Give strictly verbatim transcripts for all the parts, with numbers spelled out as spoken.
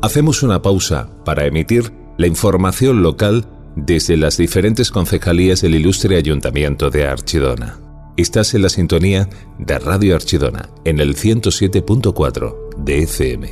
Hacemos una pausa para emitir la información local desde las diferentes concejalías del ilustre Ayuntamiento de Archidona. Estás en la sintonía de Radio Archidona, en el ciento siete punto cuatro de F M.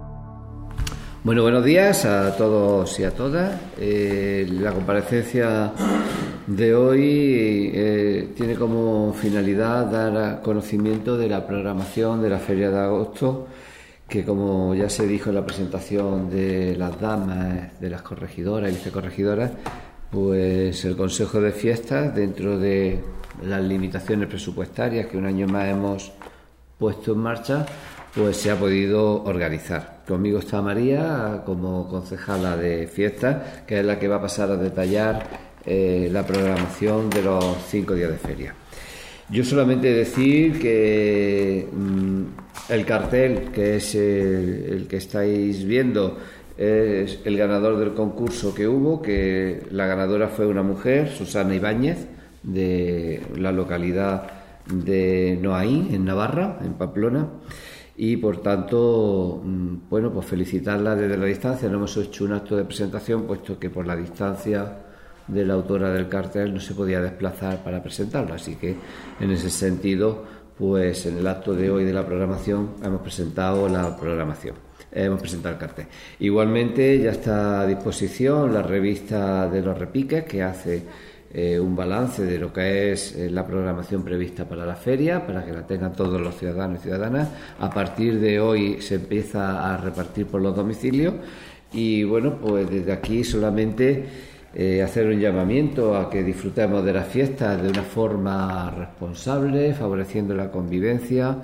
Bueno, buenos días a todos y a todas. Eh, la comparecencia de hoy eh, tiene como finalidad dar conocimiento de la programación de la Feria de Agosto, que, como ya se dijo en la presentación de las damas, de las corregidoras y vicecorregidoras, pues el Consejo de Fiestas, dentro de las limitaciones presupuestarias que un año más hemos puesto en marcha, pues se ha podido organizar. Conmigo está María como concejala de fiestas, que es la que va a pasar a detallar eh, la programación de los cinco días de feria. Yo solamente decir que mmm, el cartel, que es el, el que estáis viendo, es el ganador del concurso que hubo, que la ganadora fue una mujer, Susana Ibáñez, de la localidad de Noaín, en Navarra, en Pamplona, y por tanto, bueno, pues felicitarla desde la distancia. No hemos hecho un acto de presentación, puesto que por la distancia de la autora del cartel no se podía desplazar para presentarla, así que en ese sentido, pues en el acto de hoy de la programación hemos presentado la programación, hemos presentado el cartel. Igualmente ya está a disposición la revista de los repiques, que hace eh, un balance de lo que es eh, la programación prevista para la feria, para que la tengan todos los ciudadanos y ciudadanas. A partir de hoy se empieza a repartir por los domicilios y bueno, pues desde aquí solamente Eh, hacer un llamamiento a que disfrutemos de las fiestas de una forma responsable, favoreciendo la convivencia,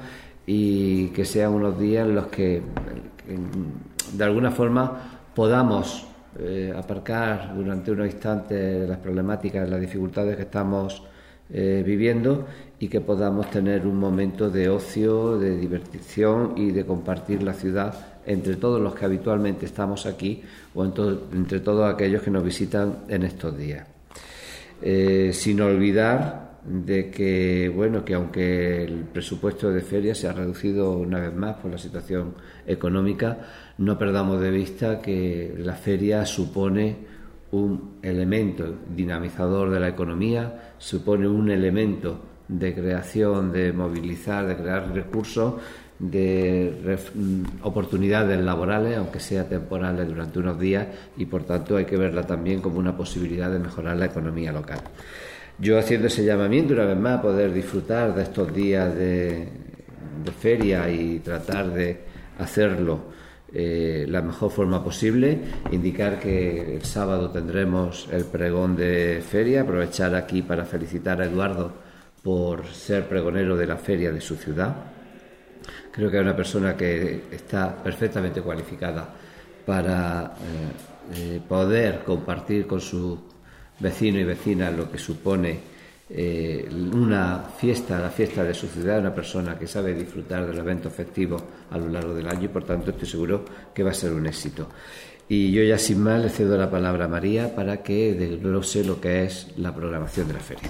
y que sean unos días en los que, que de alguna forma podamos eh, aparcar durante unos instantes las problemáticas, las dificultades que estamos eh, viviendo, y que podamos tener un momento de ocio, de diversión y de compartir la ciudad entre todos los que habitualmente estamos aquí, o en todo, entre todos aquellos que nos visitan en estos días. Eh, sin olvidar de que, bueno, que aunque el presupuesto de feria se ha reducido una vez más por la situación económica, no perdamos de vista que la feria supone un elemento dinamizador de la economía, supone un elemento de creación, de movilizar, de crear recursos, de ref, oportunidades laborales, aunque sea temporales durante unos días, y por tanto hay que verla también como una posibilidad de mejorar la economía local. Yo, haciendo ese llamamiento una vez más a poder disfrutar de estos días de, de feria y tratar de hacerlo eh, la mejor forma posible, indicar que el sábado tendremos el pregón de feria, aprovechar aquí para felicitar a Eduardo por ser pregonero de la feria de su ciudad. Creo que es una persona que está perfectamente cualificada para eh, eh, poder compartir con sus vecinos y vecinas lo que supone eh, una fiesta, la fiesta de su ciudad, una persona que sabe disfrutar de los eventos festivos a lo largo del año, y por tanto estoy seguro que va a ser un éxito. Y yo ya sin más le cedo la palabra a María para que desglose lo que es la programación de la feria.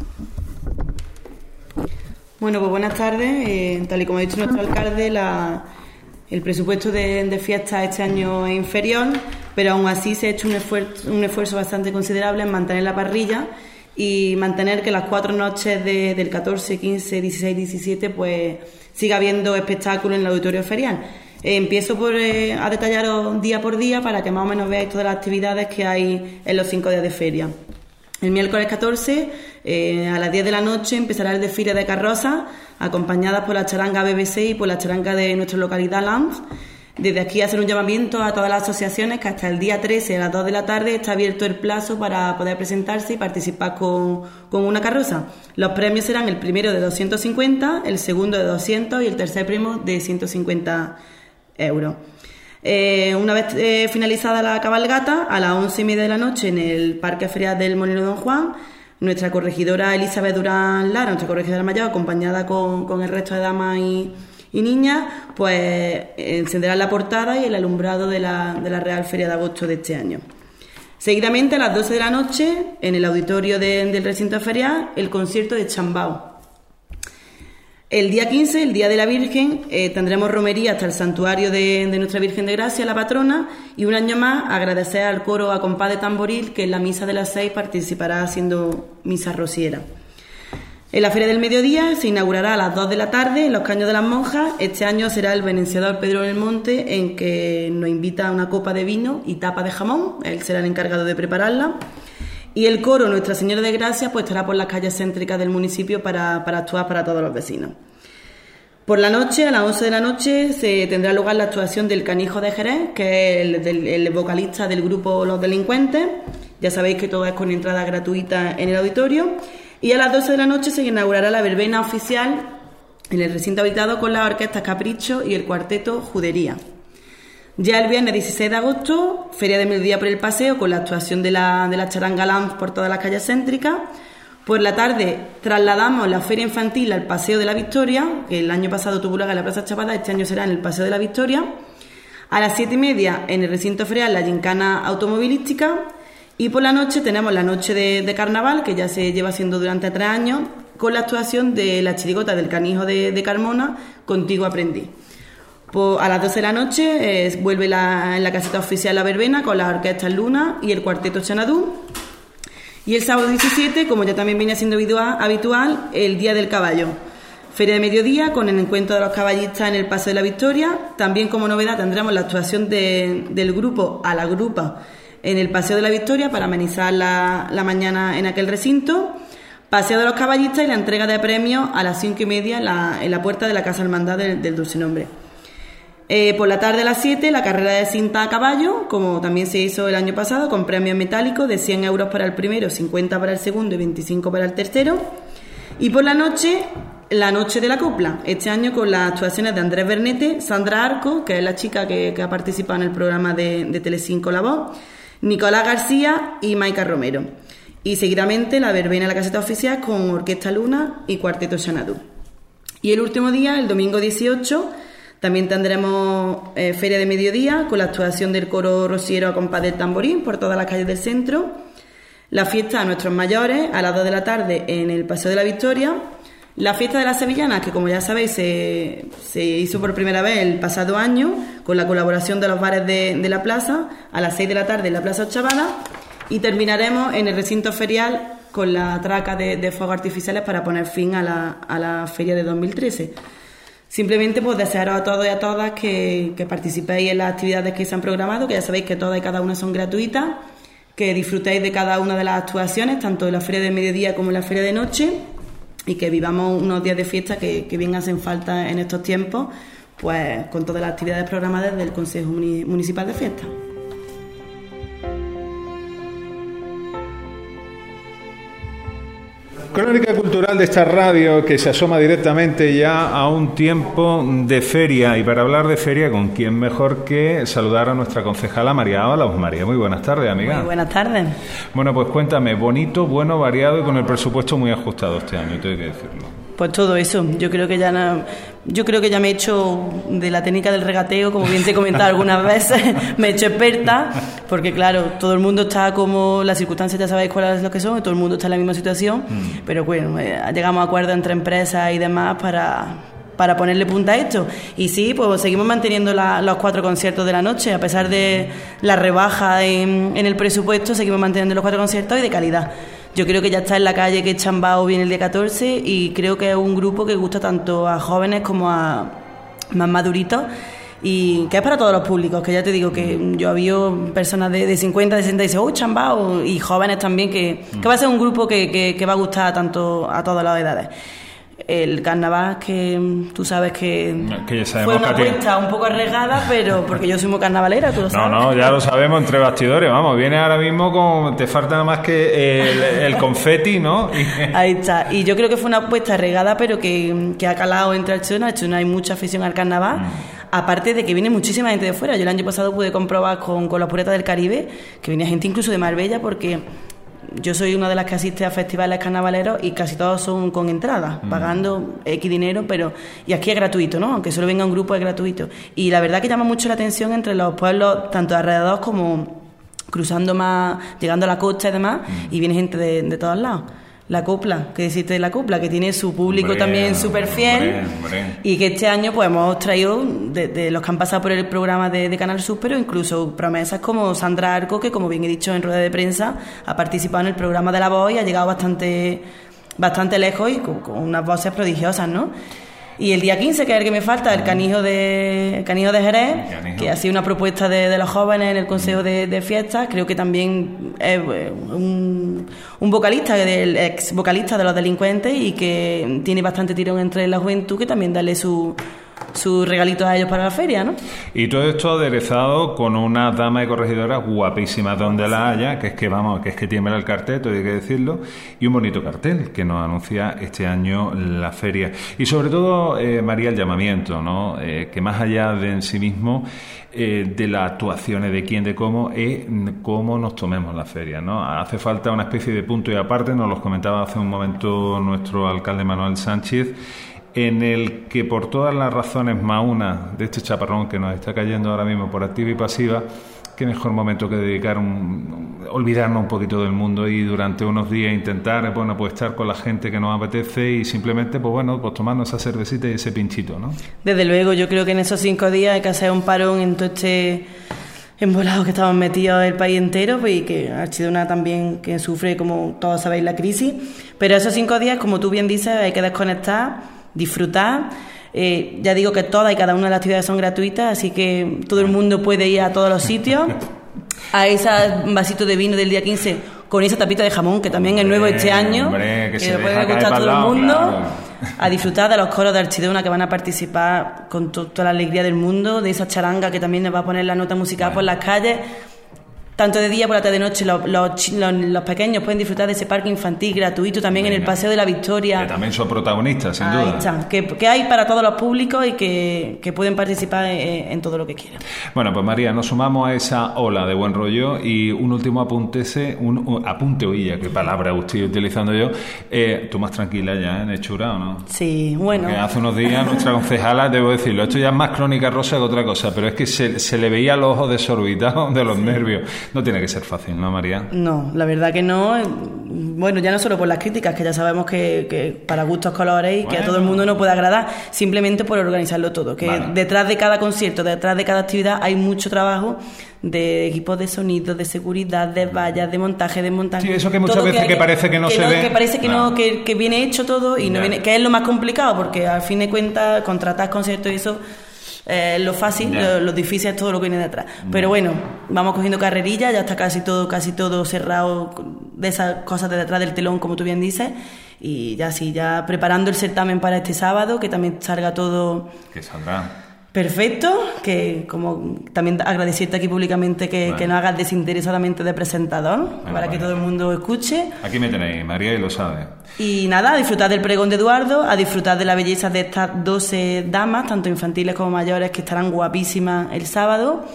Bueno, pues buenas tardes. Eh, tal y como ha dicho nuestro alcalde, la, el presupuesto de, de fiestas este año es inferior, pero aún así se ha hecho un esfuerzo, un esfuerzo bastante considerable en mantener la parrilla y mantener que las cuatro noches de, del catorce, quince, dieciséis, diecisiete pues siga habiendo espectáculo en el auditorio ferial. Eh, empiezo por eh, a detallaros día por día para que más o menos veáis todas las actividades que hay en los cinco días de feria. El miércoles catorce, eh, a las diez de la noche, empezará el desfile de carrozas, acompañadas por la charanga B B C y por la charanga de nuestra localidad, L A M F. Desde aquí hacer un llamamiento a todas las asociaciones que hasta el día trece a las dos de la tarde está abierto el plazo para poder presentarse y participar con, con una carroza. Los premios serán el primero de doscientos cincuenta, el segundo de doscientos y el tercer premio de ciento cincuenta euros. Eh, una vez eh, finalizada la cabalgata, a las once y media de la noche en el Parque Ferial del Molino Don Juan, nuestra corregidora Elizabeth Durán Lara, nuestra corregidora mayor, acompañada con, con el resto de damas y, y niñas, pues encenderán la portada y el alumbrado de la, de la Real Feria de Agosto de este año. Seguidamente, a las doce de la noche, en el auditorio de, del recinto ferial, el concierto de Chambao. El día quince, el Día de la Virgen, eh, tendremos romería hasta el santuario de, de Nuestra Virgen de Gracia, la patrona, y un año más agradecer al coro a compás de tamboril que en la misa de las seis participará haciendo misa rociera. En la Feria del Mediodía se inaugurará a las dos de la tarde en los Caños de las Monjas. Este año será el venenciador Pedro del Monte, en que nos invita a una copa de vino y tapa de jamón. Él será el encargado de prepararla. Y el coro Nuestra Señora de Gracia pues estará por las calles céntricas del municipio para, para actuar para todos los vecinos. Por la noche, a las once de la noche, se tendrá lugar la actuación del Canijo de Jerez, que es el, del, el vocalista del grupo Los Delincuentes. Ya sabéis que todo es con entrada gratuita en el auditorio. Y a las doce de la noche se inaugurará la verbena oficial en el recinto habitado con las orquestas Capricho y el cuarteto Judería. Ya el viernes dieciséis de agosto, Feria de Mediodía por el Paseo, con la actuación de la, de la charanga Lanz por todas las calles céntricas. Por la tarde trasladamos la Feria Infantil al Paseo de la Victoria, que el año pasado tuvo lugar en la Plaza Chapada, este año será en el Paseo de la Victoria. A las siete y media en el recinto ferial la gincana automovilística. Y por la noche tenemos la noche de, de carnaval, que ya se lleva haciendo durante tres años, con la actuación de la chirigota del Canijo de, de Carmona, Contigo Aprendí. Pues a las doce de la noche eh, vuelve la, en la caseta oficial la verbena con la orquesta Luna y el cuarteto Xanadú. Y el sábado diecisiete, como ya también viene siendo habitual, el Día del Caballo. Feria de Mediodía con el encuentro de los caballistas en el Paseo de la Victoria. También como novedad tendremos la actuación de, del grupo A la Grupa en el Paseo de la Victoria para amenizar la, la mañana en aquel recinto. Paseo de los caballistas y la entrega de premios a las cinco y media en la, en la puerta de la Casa Hermandad del, del Dulce Nombre. Eh, por la tarde a las siete, la carrera de cinta a caballo, como también se hizo el año pasado, con premios metálicos de cien euros para el primero, cincuenta para el segundo y veinticinco para el tercero. Y por la noche, la noche de la copla, este año con las actuaciones de Andrés Bernete, Sandra Arco, que es la chica que, que ha participado en el programa de, de Telecinco La Voz, Nicolás García y Maica Romero. Y seguidamente la verbena en la caseta oficial con Orquesta Luna y Cuarteto Xanadú. Y el último día, el domingo dieciocho, también tendremos eh, Feria de Mediodía con la actuación del coro rociero a compás del tamborín por todas las calles del centro. La fiesta a nuestros mayores a las dos de la tarde en el Paseo de la Victoria. La fiesta de las sevillanas, que como ya sabéis se, se hizo por primera vez el pasado año con la colaboración de los bares de, de la plaza a las seis de la tarde en la Plaza Chapada. Y terminaremos en el recinto ferial con la traca de, de fuegos artificiales para poner fin a la, a la feria de dos mil trece. Simplemente pues desearos a todos y a todas que, que participéis en las actividades que se han programado, que ya sabéis que todas y cada una son gratuitas, que disfrutéis de cada una de las actuaciones, tanto en la feria de mediodía como en la feria de noche, y que vivamos unos días de fiesta que, que bien hacen falta en estos tiempos, pues con todas las actividades programadas del Consejo Municipal de Fiestas. Crónica cultural de esta radio que se asoma directamente ya a un tiempo de feria, y para hablar de feria, ¿con quién mejor que saludar a nuestra concejala María Ábalos? María, muy buenas tardes, amiga. Muy buenas tardes. Bueno, pues cuéntame, bonito, bueno, variado y con el presupuesto muy ajustado este año, tengo que decirlo. Pues todo eso, yo creo que ya no, yo creo que ya me he hecho de la técnica del regateo, como bien te he comentado algunas veces, me he hecho experta, porque claro, todo el mundo está como, las circunstancias ya sabéis cuáles lo que son, todo el mundo está en la misma situación, mm. pero bueno, eh, llegamos a acuerdos entre empresas y demás para, para ponerle punta a esto. Y sí, pues seguimos manteniendo la, los cuatro conciertos de la noche, a pesar de la rebaja en, en el presupuesto, seguimos manteniendo los cuatro conciertos y de calidad. Yo creo que ya está en la calle que Chambao viene el día catorce, y creo que es un grupo que gusta tanto a jóvenes como a más maduritos, y que es para todos los públicos, que ya te digo que yo había personas de, de cincuenta, de sesenta y dice, oh, Chambao, y jóvenes también, que, que va a ser un grupo que, que, que va a gustar tanto a todas las edades. El carnaval, que tú sabes que, que ya fue una apuesta un poco arriesgada, pero porque yo soy muy carnavalera, tú lo sabes. No, no, ya lo sabemos entre bastidores, vamos, viene ahora mismo con, te falta nada más que el, el confeti, ¿no? Ahí está, y yo creo que fue una apuesta arriesgada, pero que, que ha calado entre Archidona. Archidona hay mucha afición al carnaval, mm. aparte de que viene muchísima gente de fuera. Yo el año pasado pude comprobar con, con los Puretas del Caribe que venía gente incluso de Marbella, porque yo soy una de las que asiste a festivales carnavaleros y casi todos son con entrada, mm. pagando X dinero, pero y aquí es gratuito, ¿no? Aunque solo venga un grupo es gratuito. Y la verdad que llama mucho la atención entre los pueblos, tanto alrededor como cruzando más, llegando a la costa y demás, mm. y viene gente de, de todos lados. La copla, que decirte de la copla, que tiene su público hombre, también súper fiel hombre, hombre. Y que este año pues hemos traído de, de los que han pasado por el programa de, de Canal Sur, pero incluso promesas como Sandra Arco, que como bien he dicho en rueda de prensa, ha participado en el programa de La Voz y ha llegado bastante, bastante lejos y con, con unas voces prodigiosas, ¿no? Y el día quince, que es el que me falta, el Canijo de, el Canijo de Jerez, Canijo. Que ha sido una propuesta de, de los jóvenes en el Consejo de, de Fiestas. Creo que también es un, un vocalista, el ex vocalista de Los Delincuentes, y que tiene bastante tirón entre la juventud, que también darle su sus regalitos a ellos para la feria, ¿no? Y todo esto aderezado con una dama de corregidora guapísima donde la haya, que es que vamos, que es que tiembla el cartel, todo hay que decirlo, y un bonito cartel que nos anuncia este año la feria. Y sobre todo, eh, María, el llamamiento, ¿no? Eh, que más allá de en sí mismo, eh, de las actuaciones, de quién, de cómo, es cómo nos tomemos la feria, ¿no? Hace falta una especie de punto y aparte, nos lo comentaba hace un momento nuestro alcalde Manuel Sánchez, en el que por todas las razones más una de este chaparrón que nos está cayendo ahora mismo por activa y pasiva, qué mejor momento que dedicar un, olvidarnos un poquito del mundo y durante unos días intentar, bueno, pues estar con la gente que nos apetece y simplemente, pues bueno, pues tomarnos esa cervecita y ese pinchito, ¿no? Desde luego, yo creo que en esos cinco días hay que hacer un parón en todo este embolado que estamos metidos el país entero, pues, y que Archidona también que sufre, como todos sabéis, la crisis, pero esos cinco días, como tú bien dices, hay que desconectar, disfrutar. Eh, ya digo que todas y cada una de las actividades son gratuitas, así que todo el mundo puede ir a todos los sitios, a ese vasito de vino del día quince con esa tapita de jamón, que también es nuevo este año, hombre, que, que le puede gustar a todo el mundo, claro. A disfrutar de los coros de Archidona que van a participar con to- toda la alegría del mundo, de esa charanga que también nos va a poner la nota musical bueno. por las calles. Tanto de día por la tarde de noche, los, los, los, los pequeños pueden disfrutar de ese parque infantil gratuito también Venga. en el Paseo de la Victoria. Que también son protagonistas, sin Ahí duda. Está. Que, que hay para todos los públicos y que, que pueden participar en, en todo lo que quieran. Bueno, pues María, nos sumamos a esa ola de buen rollo y un último apuntese, un, un apunte oilla, qué palabra estoy utilizando yo. Eh, tú más tranquila ya, ¿eh? ¿Hechura o no? Sí, bueno. Porque hace unos días nuestra concejala, debo decirlo, esto ya es más crónica rosa que otra cosa, pero es que se, se le veía los ojos desorbitados de los sí. nervios. No tiene que ser fácil, ¿no, María? No, la verdad que no. Bueno, ya no solo por las críticas, que ya sabemos que, que para gustos colores y bueno. que a todo el mundo no puede agradar, simplemente por organizarlo todo. Que vale. detrás de cada concierto, detrás de cada actividad hay mucho trabajo de equipos de sonido, de seguridad, de vallas, de montaje, de montaje. Sí, eso que muchas veces que, que parece que no que se no, ve. Que parece que no, no que, que viene hecho todo y no viene, que es lo más complicado, porque al fin de cuentas contratar conciertos y eso. Eh, lo fácil, yeah. lo, lo difícil es todo lo que viene detrás. Yeah. Pero bueno, vamos cogiendo carrerilla, ya está casi todo, casi todo cerrado de esas cosas de detrás del telón, como tú bien dices, y ya sí, ya preparando el certamen para este sábado, que también salga todo. Que saldrá. Perfecto, que como también agradecerte aquí públicamente que, bueno. que nos hagas desinteresadamente de presentador, bueno, para bueno. que todo el mundo escuche. Aquí me tenéis, María, y lo sabe. Y nada, a disfrutar del pregón de Eduardo, a disfrutar de la belleza de estas doce damas, tanto infantiles como mayores, que estarán guapísimas el sábado.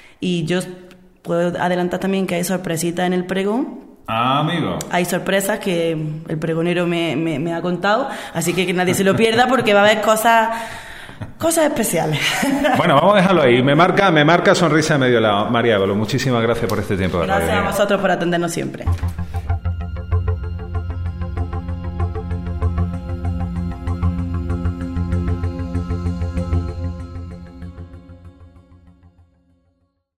Y yo puedo adelantar también que hay sorpresitas en el pregón. Ah, amigo. Hay sorpresas que el pregonero me, me, me ha contado, así que que nadie se lo pierda porque va a haber cosas... Cosas especiales. Bueno, vamos a dejarlo ahí. Me marca, me marca sonrisa de medio lado. María Ébolo, muchísimas gracias por este tiempo. Gracias a vosotros por atendernos siempre.